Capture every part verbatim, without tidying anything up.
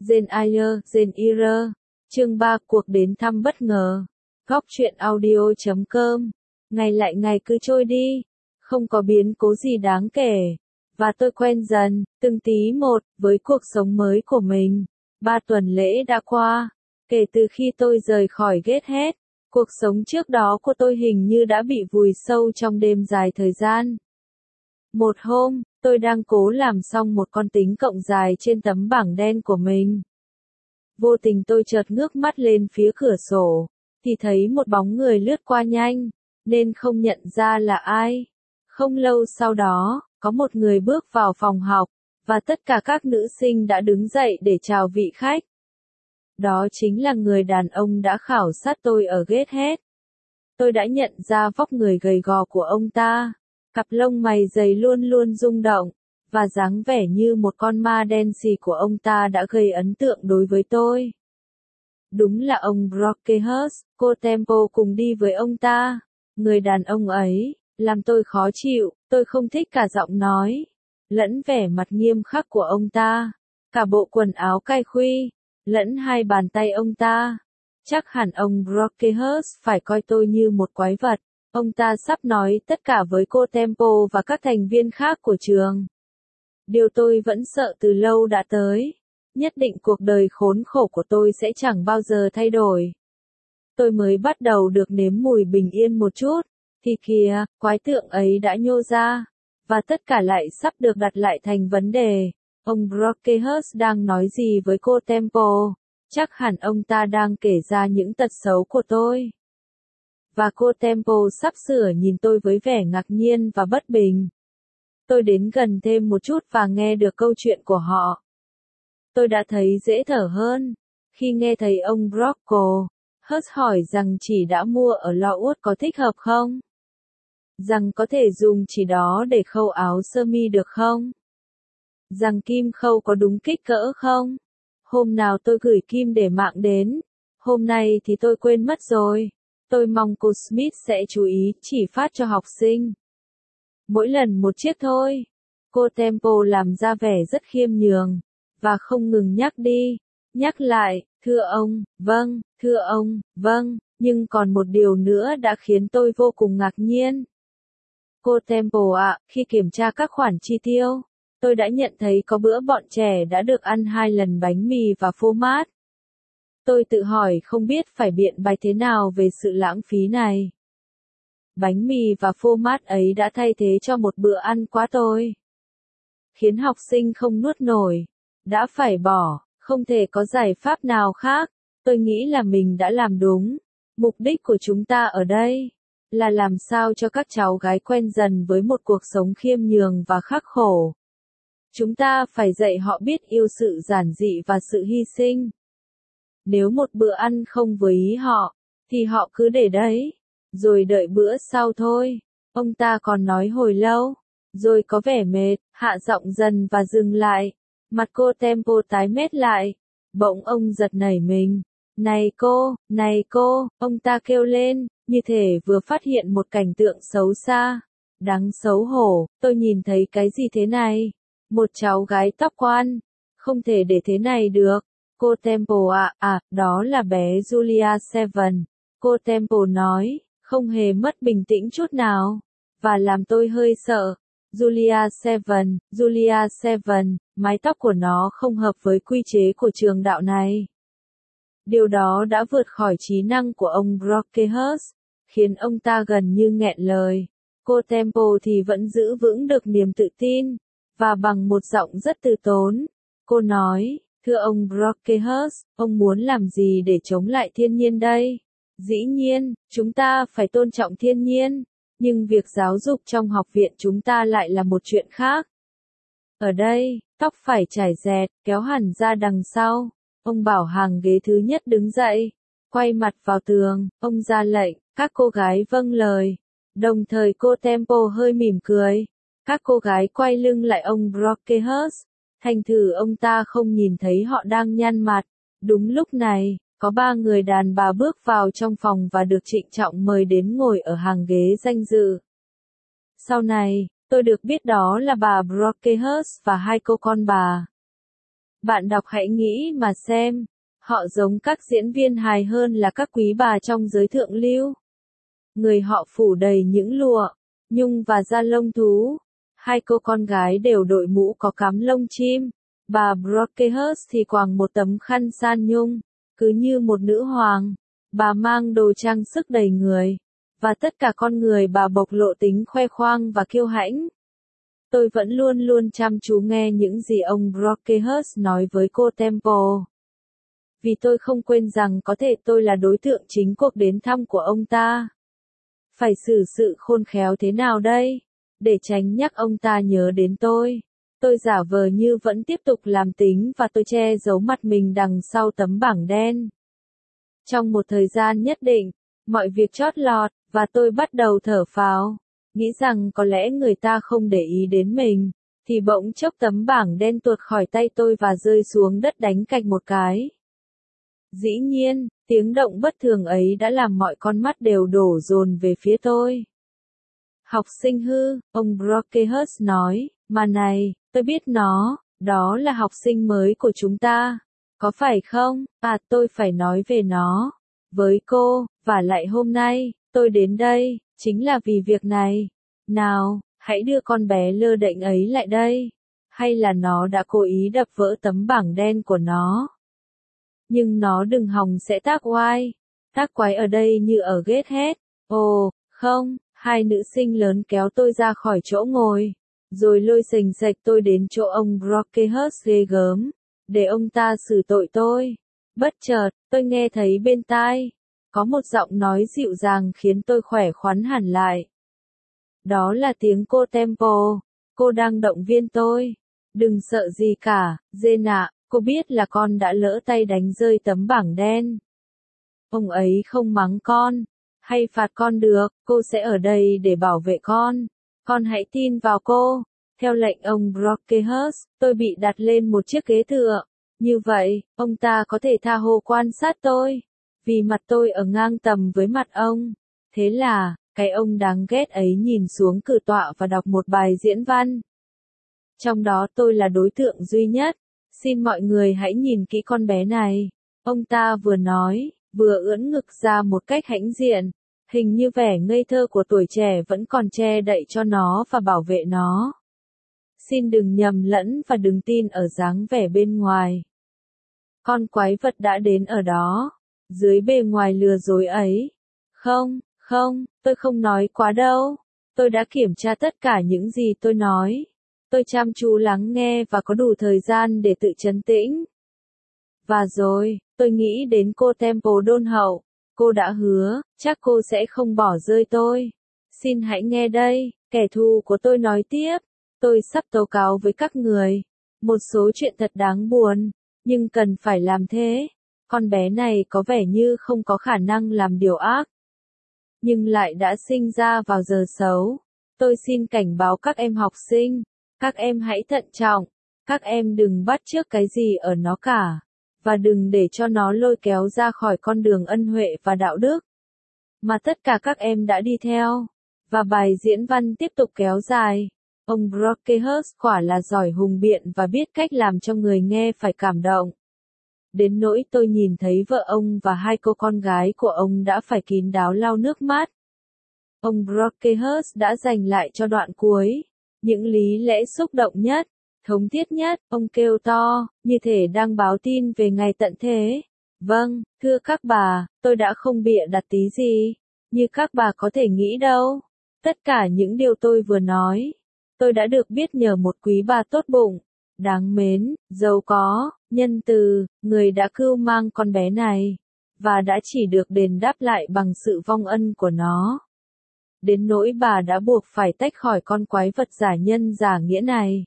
Gen Ayer, Gen Ira. Chương ba, cuộc đến thăm bất ngờ. Góc truyện audio chấm com. Ngày lại ngày cứ trôi đi, không có biến cố gì đáng kể. Và tôi quen dần, từng tí một, với cuộc sống mới của mình. Ba tuần lễ đã qua, kể từ khi tôi rời khỏi Gateshead. Cuộc sống trước đó của tôi hình như đã bị vùi sâu trong đêm dài thời gian. Một hôm, tôi đang cố làm xong một con tính cộng dài trên tấm bảng đen của mình. Vô tình tôi chợt ngước mắt lên phía cửa sổ, thì thấy một bóng người lướt qua nhanh, nên không nhận ra là ai. Không lâu sau đó, có một người bước vào phòng học, và tất cả các nữ sinh đã đứng dậy để chào vị khách. Đó chính là người đàn ông đã khảo sát tôi ở Gateshead. Tôi đã nhận ra vóc người gầy gò của ông ta, cặp lông mày dày luôn luôn rung động, và dáng vẻ như một con ma đen xì của ông ta đã gây ấn tượng đối với tôi. Đúng là ông Brocklehurst, cô Temple cùng đi với ông ta. Người đàn ông ấy làm tôi khó chịu, tôi không thích cả giọng nói lẫn vẻ mặt nghiêm khắc của ông ta, cả bộ quần áo cai khuy, lẫn hai bàn tay ông ta. Chắc hẳn ông Brocklehurst phải coi tôi như một quái vật. Ông ta sắp nói tất cả với cô Temple và các thành viên khác của trường. Điều tôi vẫn sợ từ lâu đã tới. Nhất định cuộc đời khốn khổ của tôi sẽ chẳng bao giờ thay đổi. Tôi mới bắt đầu được nếm mùi bình yên một chút, thì kìa, quái tượng ấy đã nhô ra, và tất cả lại sắp được đặt lại thành vấn đề. Ông Brocklehurst đang nói gì với cô Temple? Chắc hẳn ông ta đang kể ra những tật xấu của tôi. Và cô Temple sắp sửa nhìn tôi với vẻ ngạc nhiên và bất bình. Tôi đến gần thêm một chút và nghe được câu chuyện của họ. Tôi đã thấy dễ thở hơn khi nghe thấy ông Brocklehurst hỏi rằng chỉ đã mua ở Lowood có thích hợp không? Rằng có thể dùng chỉ đó để khâu áo sơ mi được không? Rằng kim khâu có đúng kích cỡ không? Hôm nào tôi gửi kim để mạng đến, hôm nay thì tôi quên mất rồi. Tôi mong cô Smith sẽ chú ý chỉ phát cho học sinh. Mỗi lần một chiếc thôi. Cô Temple làm ra vẻ rất khiêm nhường, và không ngừng nhắc đi, nhắc lại, thưa ông, vâng, thưa ông, vâng, nhưng còn một điều nữa đã khiến tôi vô cùng ngạc nhiên. Cô Temple ạ, khi kiểm tra các khoản chi tiêu, tôi đã nhận thấy có bữa bọn trẻ đã được ăn hai lần bánh mì và phô mát. Tôi tự hỏi không biết phải biện bạch thế nào về sự lãng phí này. Bánh mì và phô mát ấy đã thay thế cho một bữa ăn quá tồi, khiến học sinh không nuốt nổi, đã phải bỏ, không thể có giải pháp nào khác. Tôi nghĩ là mình đã làm đúng. Mục đích của chúng ta ở đây là làm sao cho các cháu gái quen dần với một cuộc sống khiêm nhường và khắc khổ. Chúng ta phải dạy họ biết yêu sự giản dị và sự hy sinh. Nếu một bữa ăn không với ý họ, thì họ cứ để đấy, rồi đợi bữa sau thôi. Ông ta còn nói hồi lâu, rồi có vẻ mệt, hạ giọng dần và dừng lại. Mặt cô Temple tái mét lại. Bỗng ông giật nảy mình. Này cô, này cô, ông ta kêu lên, như thể vừa phát hiện một cảnh tượng xấu xa. Đáng xấu hổ, tôi nhìn thấy cái gì thế này? Một cháu gái tóc quan. Không thể để thế này được. Cô Temple ạ, à, à, đó là bé Julia Seven. Cô Temple nói, không hề mất bình tĩnh chút nào, và làm tôi hơi sợ. Julia Seven, Julia Seven, mái tóc của nó không hợp với quy chế của trường đạo này. Điều đó đã vượt khỏi trí năng của ông Brocklehurst, khiến ông ta gần như nghẹn lời. Cô Temple thì vẫn giữ vững được niềm tự tin, và bằng một giọng rất từ tốn, cô nói, thưa ông Brocklehurst, ông muốn làm gì để chống lại thiên nhiên đây? Dĩ nhiên, chúng ta phải tôn trọng thiên nhiên. Nhưng việc giáo dục trong học viện chúng ta lại là một chuyện khác. Ở đây, tóc phải trải dẹt, kéo hẳn ra đằng sau. Ông bảo hàng ghế thứ nhất đứng dậy, quay mặt vào tường, ông ra lệnh, các cô gái vâng lời. Đồng thời cô Temple hơi mỉm cười. Các cô gái quay lưng lại ông Brocklehurst, thành thử ông ta không nhìn thấy họ đang nhăn mặt. Đúng lúc này, có ba người đàn bà bước vào trong phòng và được trịnh trọng mời đến ngồi ở hàng ghế danh dự. Sau này, tôi được biết đó là bà Brocklehurst và hai cô con bà. Bạn đọc hãy nghĩ mà xem, họ giống các diễn viên hài hơn là các quý bà trong giới thượng lưu. Người họ phủ đầy những lụa, nhung và da lông thú. Hai cô con gái đều đội mũ có cắm lông chim. Bà Brocklehurst thì quàng một tấm khăn san nhung, cứ như một nữ hoàng. Bà mang đồ trang sức đầy người, và tất cả con người bà bộc lộ tính khoe khoang và kiêu hãnh. Tôi vẫn luôn luôn chăm chú nghe những gì ông Brocklehurst nói với cô Temple. Vì tôi không quên rằng có thể tôi là đối tượng chính cuộc đến thăm của ông ta. Phải xử sự khôn khéo thế nào đây, để tránh nhắc ông ta nhớ đến tôi. Tôi giả vờ như vẫn tiếp tục làm tính và tôi che giấu mặt mình đằng sau tấm bảng đen. Trong một thời gian nhất định, mọi việc chót lọt, và tôi bắt đầu thở phào, nghĩ rằng có lẽ người ta không để ý đến mình, thì bỗng chốc tấm bảng đen tuột khỏi tay tôi và rơi xuống đất đánh cạch một cái. Dĩ nhiên, tiếng động bất thường ấy đã làm mọi con mắt đều đổ dồn về phía tôi. Học sinh hư, ông Brocklehurst nói, mà này, tôi biết nó, đó là học sinh mới của chúng ta. Có phải không? À, tôi phải nói về nó với cô, và lại hôm nay, tôi đến đây, chính là vì việc này. Nào, hãy đưa con bé lơ đễnh ấy lại đây. Hay là nó đã cố ý đập vỡ tấm bảng đen của nó? Nhưng nó đừng hòng sẽ tác oai, tác quái ở đây như ở Gateshead. Ồ, không, hai nữ sinh lớn kéo tôi ra khỏi chỗ ngồi, rồi lôi sềnh sạch tôi đến chỗ ông Brocklehurst ghê gớm, để ông ta xử tội tôi. Bất chợt, tôi nghe thấy bên tai, có một giọng nói dịu dàng khiến tôi khỏe khoắn hẳn lại. Đó là tiếng cô Temple, cô đang động viên tôi. Đừng sợ gì cả, Jane ạ, cô biết là con đã lỡ tay đánh rơi tấm bảng đen. Ông ấy không mắng con, hay phạt con được, cô sẽ ở đây để bảo vệ con. Con hãy tin vào cô. Theo lệnh ông Brocklehurst, tôi bị đặt lên một chiếc ghế tựa. Như vậy, ông ta có thể tha hồ quan sát tôi, vì mặt tôi ở ngang tầm với mặt ông. Thế là, cái ông đáng ghét ấy nhìn xuống cử tọa và đọc một bài diễn văn. Trong đó tôi là đối tượng duy nhất. Xin mọi người hãy nhìn kỹ con bé này. Ông ta vừa nói, vừa ưỡn ngực ra một cách hãnh diện. Hình như vẻ ngây thơ của tuổi trẻ vẫn còn che đậy cho nó và bảo vệ nó. Xin đừng nhầm lẫn và đừng tin ở dáng vẻ bên ngoài. Con quái vật đã đến ở đó, dưới bề ngoài lừa dối ấy. Không, không, tôi không nói quá đâu. Tôi đã kiểm tra tất cả những gì tôi nói. Tôi chăm chú lắng nghe và có đủ thời gian để tự trấn tĩnh. Và rồi, tôi nghĩ đến cô Temple đôn hậu. Cô đã hứa, chắc cô sẽ không bỏ rơi tôi. Xin hãy nghe đây, kẻ thù của tôi nói tiếp. Tôi sắp tố cáo với các người một số chuyện thật đáng buồn, nhưng cần phải làm thế. Con bé này có vẻ như không có khả năng làm điều ác, nhưng lại đã sinh ra vào giờ xấu. Tôi xin cảnh báo các em học sinh, các em hãy thận trọng, các em đừng bắt chước cái gì ở nó cả, và đừng để cho nó lôi kéo ra khỏi con đường ân huệ và đạo đức mà tất cả các em đã đi theo. Và bài diễn văn tiếp tục kéo dài. Ông Brocklehurst quả là giỏi hùng biện và biết cách làm cho người nghe phải cảm động. Đến nỗi tôi nhìn thấy vợ ông và hai cô con gái của ông đã phải kín đáo lau nước mắt. Ông Brocklehurst đã dành lại cho đoạn cuối những lý lẽ xúc động nhất, thống thiết nhất. Ông kêu to, như thể đang báo tin về ngày tận thế. Vâng, thưa các bà, tôi đã không bịa đặt tí gì, như các bà có thể nghĩ đâu. Tất cả những điều tôi vừa nói, tôi đã được biết nhờ một quý bà tốt bụng, đáng mến, giàu có, nhân từ, người đã cưu mang con bé này, và đã chỉ được đền đáp lại bằng sự vong ân của nó. Đến nỗi bà đã buộc phải tách khỏi con quái vật giả nhân giả nghĩa này,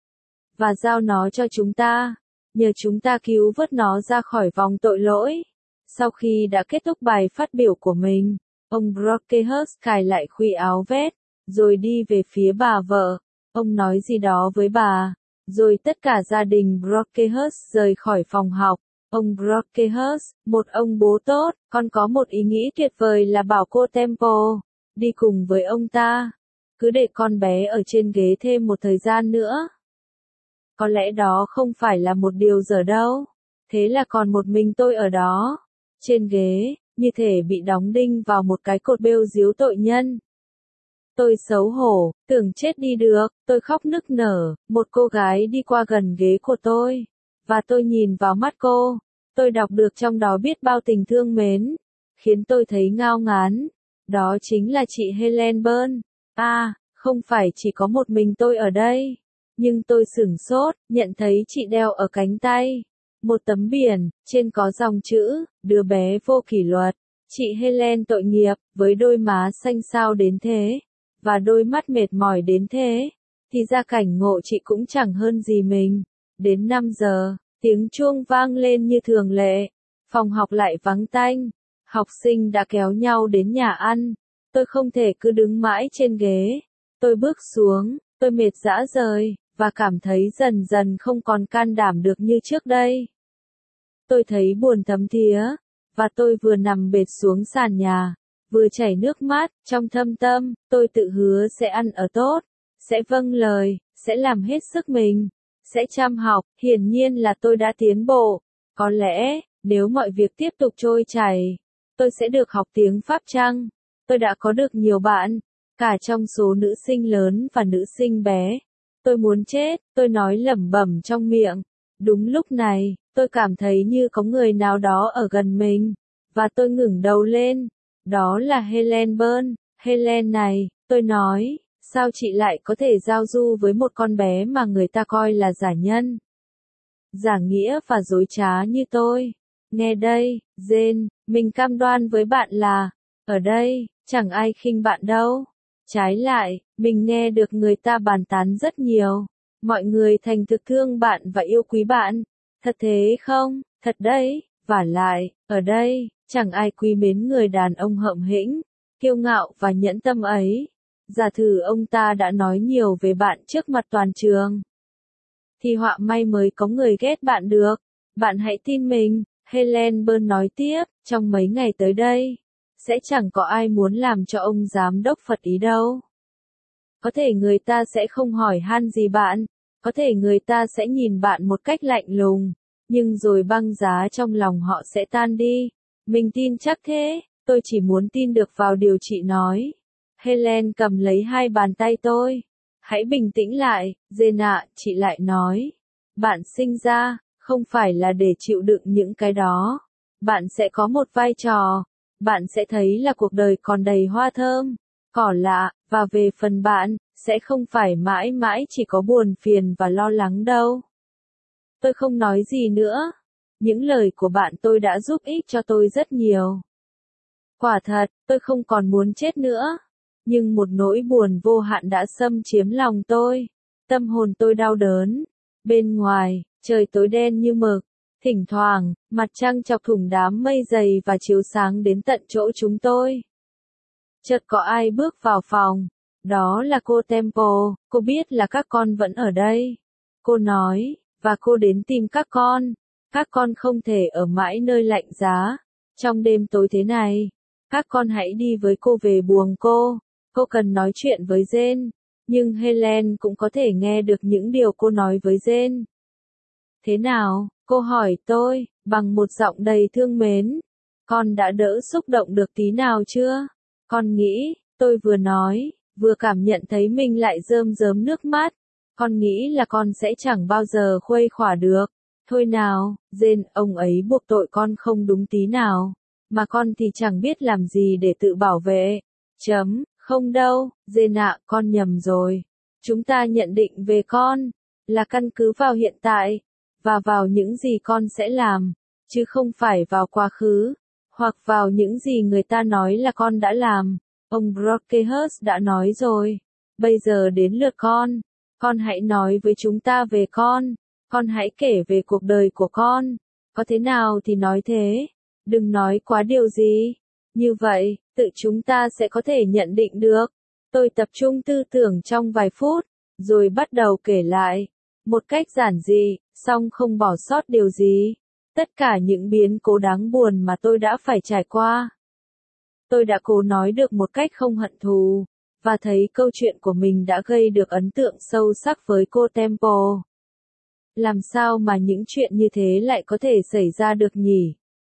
và giao nó cho chúng ta, nhờ chúng ta cứu vớt nó ra khỏi vòng tội lỗi. Sau khi đã kết thúc bài phát biểu của mình, ông Brocklehurst cài lại khuy áo vest, rồi đi về phía bà vợ. Ông nói gì đó với bà, rồi tất cả gia đình Brocklehurst rời khỏi phòng học. Ông Brocklehurst, một ông bố tốt, còn có một ý nghĩ tuyệt vời là bảo cô Temple đi cùng với ông ta, cứ để con bé ở trên ghế thêm một thời gian nữa. có lẽ đó không phải là một điều dở đâu. Thế là còn một mình tôi ở đó, trên ghế, như thể bị đóng đinh vào một cái cột bêu diếu tội nhân. Tôi xấu hổ, tưởng chết đi được, tôi khóc nức nở, một cô gái đi qua gần ghế của tôi, và tôi nhìn vào mắt cô, tôi đọc được trong đó biết bao tình thương mến, khiến tôi thấy ngao ngán. Đó chính là chị Helen Byrne. À, không phải chỉ có một mình tôi ở đây, nhưng tôi sửng sốt, nhận thấy chị đeo ở cánh tay một tấm biển, trên có dòng chữ, đứa bé vô kỷ luật. Chị Helen tội nghiệp, với đôi má xanh xao đến thế, và đôi mắt mệt mỏi đến thế, thì ra cảnh ngộ chị cũng chẳng hơn gì mình. Đến năm giờ, tiếng chuông vang lên như thường lệ, phòng học lại vắng tanh, học sinh đã kéo nhau đến nhà ăn, tôi không thể cứ đứng mãi trên ghế, tôi bước xuống, tôi mệt rã rời, và cảm thấy dần dần không còn can đảm được như trước đây. Tôi thấy buồn thấm thía, và tôi vừa nằm bệt xuống sàn nhà, vừa chảy nước mắt, trong thâm tâm, tôi tự hứa sẽ ăn ở tốt, sẽ vâng lời, sẽ làm hết sức mình, sẽ chăm học, hiển nhiên là tôi đã tiến bộ. Có lẽ, nếu mọi việc tiếp tục trôi chảy, tôi sẽ được học tiếng Pháp chăng? Tôi đã có được nhiều bạn, cả trong số nữ sinh lớn và nữ sinh bé. Tôi muốn chết, tôi nói lẩm bẩm trong miệng. Đúng lúc này, tôi cảm thấy như có người nào đó ở gần mình, và tôi ngẩng đầu lên. Đó là Helen Byrne. Helen này, tôi nói, sao chị lại có thể giao du với một con bé mà người ta coi là giả nhân, giả nghĩa và dối trá như tôi? Nghe đây, Jane, mình cam đoan với bạn là, ở đây, chẳng ai khinh bạn đâu. Trái lại, mình nghe được người ta bàn tán rất nhiều. Mọi người thành thực thương bạn và yêu quý bạn. Thật thế không? Thật đấy. Vả lại, ở đây, chẳng ai quý mến người đàn ông hậm hĩnh, kiêu ngạo và nhẫn tâm ấy. Giả thử ông ta đã nói nhiều về bạn trước mặt toàn trường, thì họa may mới có người ghét bạn được. Bạn hãy tin mình, Helen Byrne nói tiếp, trong mấy ngày tới đây, sẽ chẳng có ai muốn làm cho ông giám đốc phật ý đâu. Có thể người ta sẽ không hỏi han gì bạn, có thể người ta sẽ nhìn bạn một cách lạnh lùng, nhưng rồi băng giá trong lòng họ sẽ tan đi. Mình tin chắc thế, tôi chỉ muốn tin được vào điều chị nói. Helen cầm lấy hai bàn tay tôi. Hãy bình tĩnh lại, Jane ạ, chị lại nói. Bạn sinh ra, không phải là để chịu đựng những cái đó. Bạn sẽ có một vai trò. Bạn sẽ thấy là cuộc đời còn đầy hoa thơm, cỏ lạ, và về phần bạn, sẽ không phải mãi mãi chỉ có buồn phiền và lo lắng đâu. Tôi không nói gì nữa. Những lời của bạn tôi đã giúp ích cho tôi rất nhiều. Quả thật, tôi không còn muốn chết nữa. Nhưng một nỗi buồn vô hạn đã xâm chiếm lòng tôi. Tâm hồn tôi đau đớn. Bên ngoài, trời tối đen như mực. Thỉnh thoảng, mặt trăng chọc thủng đám mây dày và chiếu sáng đến tận chỗ chúng tôi. Chợt có ai bước vào phòng. Đó là cô Temple. Cô biết là các con vẫn ở đây. Cô nói, và cô đến tìm các con. Các con không thể ở mãi nơi lạnh giá. Trong đêm tối thế này, các con hãy đi với cô về buồng cô. Cô cần nói chuyện với Jane. Nhưng Helen cũng có thể nghe được những điều cô nói với Jane. Thế nào? Cô hỏi tôi, bằng một giọng đầy thương mến. Con đã đỡ xúc động được tí nào chưa? Con nghĩ, tôi vừa nói, vừa cảm nhận thấy mình lại rơm rớm nước mắt. Con nghĩ là con sẽ chẳng bao giờ khuây khỏa được. Thôi nào, Jane, ông ấy buộc tội con không đúng tí nào. Mà con thì chẳng biết làm gì để tự bảo vệ. Chấm, không đâu, Jane ạ, con nhầm rồi. Chúng ta nhận định về con, là căn cứ vào hiện tại, và vào những gì con sẽ làm, chứ không phải vào quá khứ, hoặc vào những gì người ta nói là con đã làm. Ông Brockhurst đã nói rồi. Bây giờ đến lượt con. Con hãy nói với chúng ta về con. Con hãy kể về cuộc đời của con. Có thế nào thì nói thế. Đừng nói quá điều gì. Như vậy, tự chúng ta sẽ có thể nhận định được. Tôi tập trung tư tưởng trong vài phút, rồi bắt đầu kể lại. Một cách giản dị, song không bỏ sót điều gì. Tất cả những biến cố đáng buồn mà tôi đã phải trải qua. Tôi đã cố nói được một cách không hận thù, và thấy câu chuyện của mình đã gây được ấn tượng sâu sắc với cô Temple. Làm sao mà những chuyện như thế lại có thể xảy ra được nhỉ?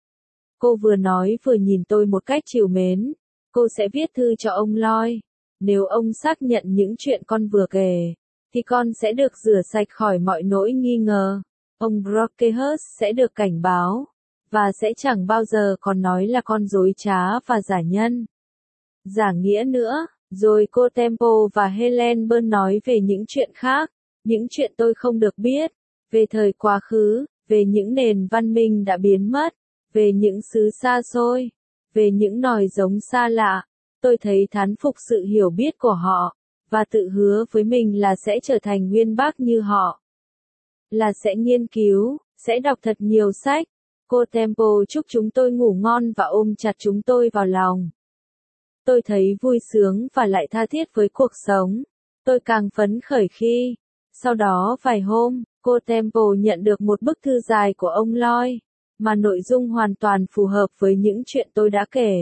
Cô vừa nói vừa nhìn tôi một cách trìu mến. Cô sẽ viết thư cho ông Lloyd. Nếu ông xác nhận những chuyện con vừa kể, thì con sẽ được rửa sạch khỏi mọi nỗi nghi ngờ. Ông Brockhurst sẽ được cảnh báo, và sẽ chẳng bao giờ còn nói là con dối trá và giả nhân. Giả nghĩa nữa. Rồi cô Temple và Helen Burn nói về những chuyện khác, những chuyện tôi không được biết, về thời quá khứ, về những nền văn minh đã biến mất, về những xứ xa xôi, về những nòi giống xa lạ. Tôi thấy thán phục sự hiểu biết của họ, và tự hứa với mình là sẽ trở thành uyên bác như họ. Là sẽ nghiên cứu, sẽ đọc thật nhiều sách. Cô Temple chúc chúng tôi ngủ ngon và ôm chặt chúng tôi vào lòng. Tôi thấy vui sướng và lại tha thiết với cuộc sống. Tôi càng phấn khởi khi, sau đó vài hôm, cô Temple nhận được một bức thư dài của ông Lloyd, mà nội dung hoàn toàn phù hợp với những chuyện tôi đã kể.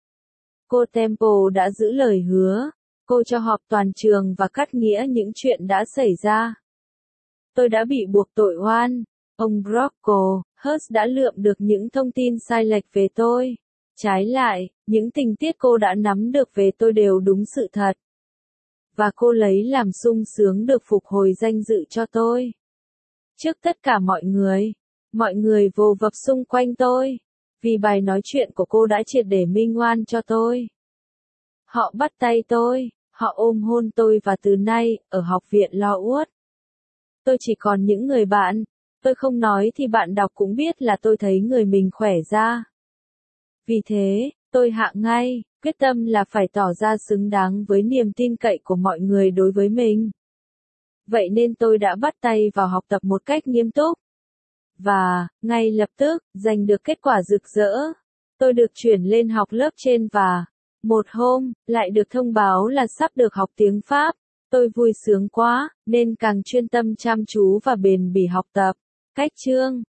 Cô Temple đã giữ lời hứa. Cô cho họp toàn trường và cắt nghĩa những chuyện đã xảy ra. Tôi đã bị buộc tội oan. Ông Brockhurst đã lượm được những thông tin sai lệch về tôi. Trái lại, những tình tiết cô đã nắm được về tôi đều đúng sự thật. Và cô lấy làm sung sướng được phục hồi danh dự cho tôi. Trước tất cả mọi người, mọi người vồ vập xung quanh tôi, vì bài nói chuyện của cô đã triệt để minh oan cho tôi. Họ bắt tay tôi, họ ôm hôn tôi và từ nay, ở học viện Lowood, tôi chỉ còn những người bạn. Tôi không nói thì bạn đọc cũng biết là tôi thấy người mình khỏe ra. Vì thế, tôi hạ ngay, quyết tâm là phải tỏ ra xứng đáng với niềm tin cậy của mọi người đối với mình. Vậy nên tôi đã bắt tay vào học tập một cách nghiêm túc. Và, ngay lập tức, giành được kết quả rực rỡ. Tôi được chuyển lên học lớp trên và, một hôm, lại được thông báo là sắp được học tiếng Pháp. Tôi vui sướng quá, nên càng chuyên tâm chăm chú và bền bỉ học tập. Cách chương